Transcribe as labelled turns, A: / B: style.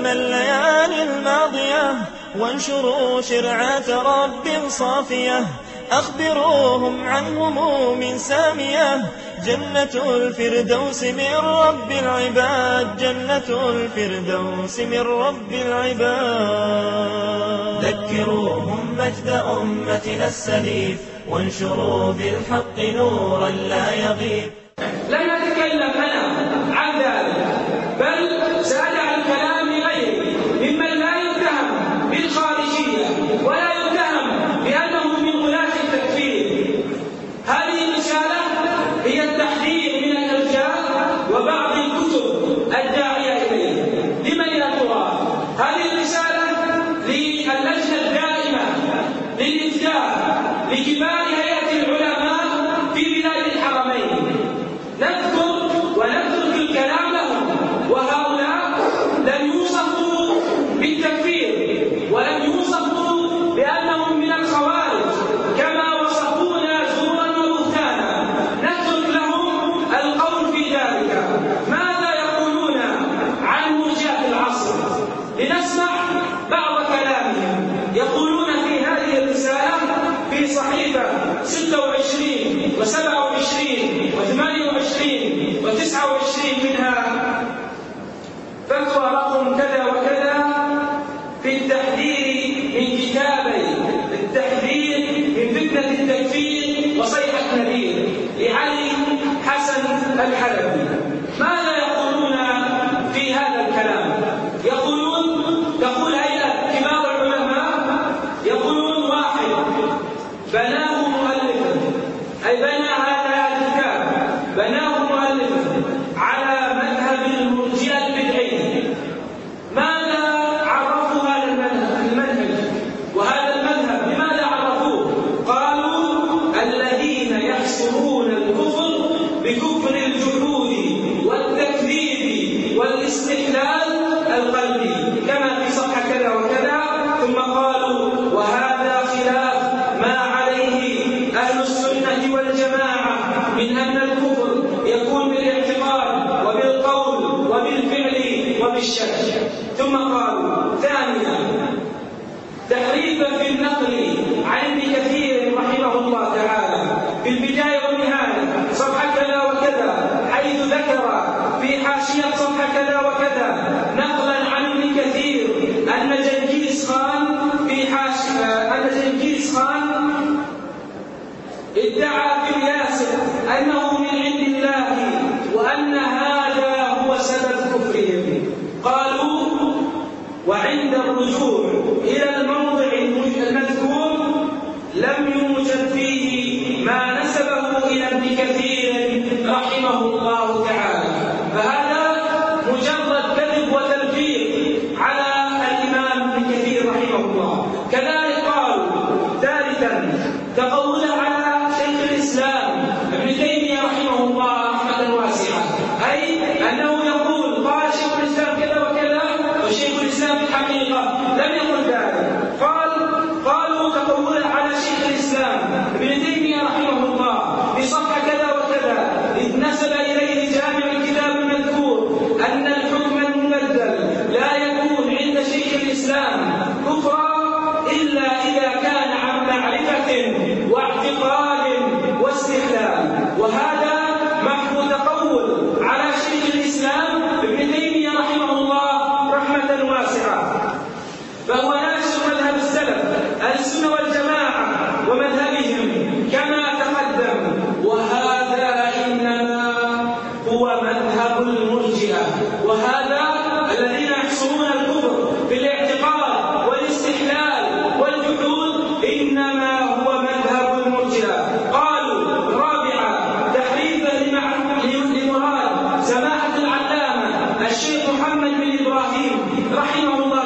A: أيام الليالي الماضية وانشروا شرعة رب صافية. أخبروهم عن هموم سامية، جنة الفردوس من رب العباد، جنة الفردوس من رب العباد. ذكروهم مجد أمتنا السليف، وانشروا بالحق نورا لا يغيب.
B: لا نتكلم أنا عن ذلك، بل سأدع الكلام لغيري ممن لا يتهم بالخارجية ولا يتهم بأنه من ولاة التكفير. هذه الرسالة هي التحذير من الإرجاء وبعض الكتب الداعية إليه. لمن يا ترى؟ هذه الرسالة للجنة الدائمة للإفتاء لكبار هيئة العلماء في بلاد الحرمين. نذكر ونترك الكلام لهم، وهؤلاء لم يوصفوا بالتكفير ولم يوصفوا بأنهم من الخوارج كما وصفونا زورا وبهتانا. نترك لهم القول في ذلك. ماذا يقولون عن مرجئة العصر؟ لنسمع بعض كلامهم. يقولون في هذه الرسالة في صحيفة 26 و27 و28 و29 منها فتوى رقم كذا وكذا في التحذير من كتابي التحذير من فتنة التكفير وصيحة نذير لعلي حسن الحلبي. ماذا يقولون في هذا الكلام؟ تقول هيئة كبار العلماء، يقولون: واحد، بناه مؤلفا، أي بنى هذا الكتاب، بناه مؤلفا على مذهب المرجئة البدعي. ماذا عرفوا هذا المنهج وهذا المذهب؟ لماذا عرفوه؟ قالوا: الذين يحصرون الكفر بكفر الجحود والتكذيب والاستحلال القلبي، كما في صفحة كذا وكذا. ثم قالوا: وهذا خلاف ما عليه أهل السنة والجماعة من أن الكفر يكون بالاعتقاد وبالقول وبالفعل وبالشك. ثم قالوا: ثانيا، تحريفا في النقل عن ابن كثير رحمه الله تعالى في البداية والنهاية صفحة كذا وكذا، حيث ذكر في حاشية صفحة كذا وكذا نقلا عن ابن كثير أن جنكيز خان ادعى في الياسر أنه من عند الله وأن هذا هو سبب كفرهم. قالوا: وعند الرجوع إلى الموضع المذكور لم يوجد فيه ما نسبه إلى ابن كثير رحمه الله تعالى. فهذا مجرد كذب وتلفيق على الإمام ابن كثير رحمه الله. كذلك قالوا: ثالثا، تقوله على شيخ الإسلام ابن تيمية رحمه الله رحمة واسعة، أي أنه يقول قال شيخ الإسلام كذا وكذا، وشيخ الإسلام في الحقيقة لم يقل ذلك. قالوا تقوله على شيخ الإسلام ابن تيمية رحمه الله بصفحة كذا وكذا، إذ نسب إليه جامع الكتاب المذكور أن الحكم المبدل لا يكون عند شيخ الإسلام كفرا إلا إذا كان عن معرفة واعتقاد واستحلال. وهذا محو تقول على شيخ الإسلام ابن تيمية رحمه الله رحمة واسعة. فهو ناشر مذهب السلف السنة والجماعة ومذهبهم كما تقدم، وهذا إنما هو مذهب المرجئة. وهذا الذين يحصرون الكفر بالاعتقاد والاستحلال والجحود إنما هو مذهب المرجئة. قالوا: رابعا، تحريفا لمراد سماحة العلامة الشيخ محمد بن إبراهيم رحمه الله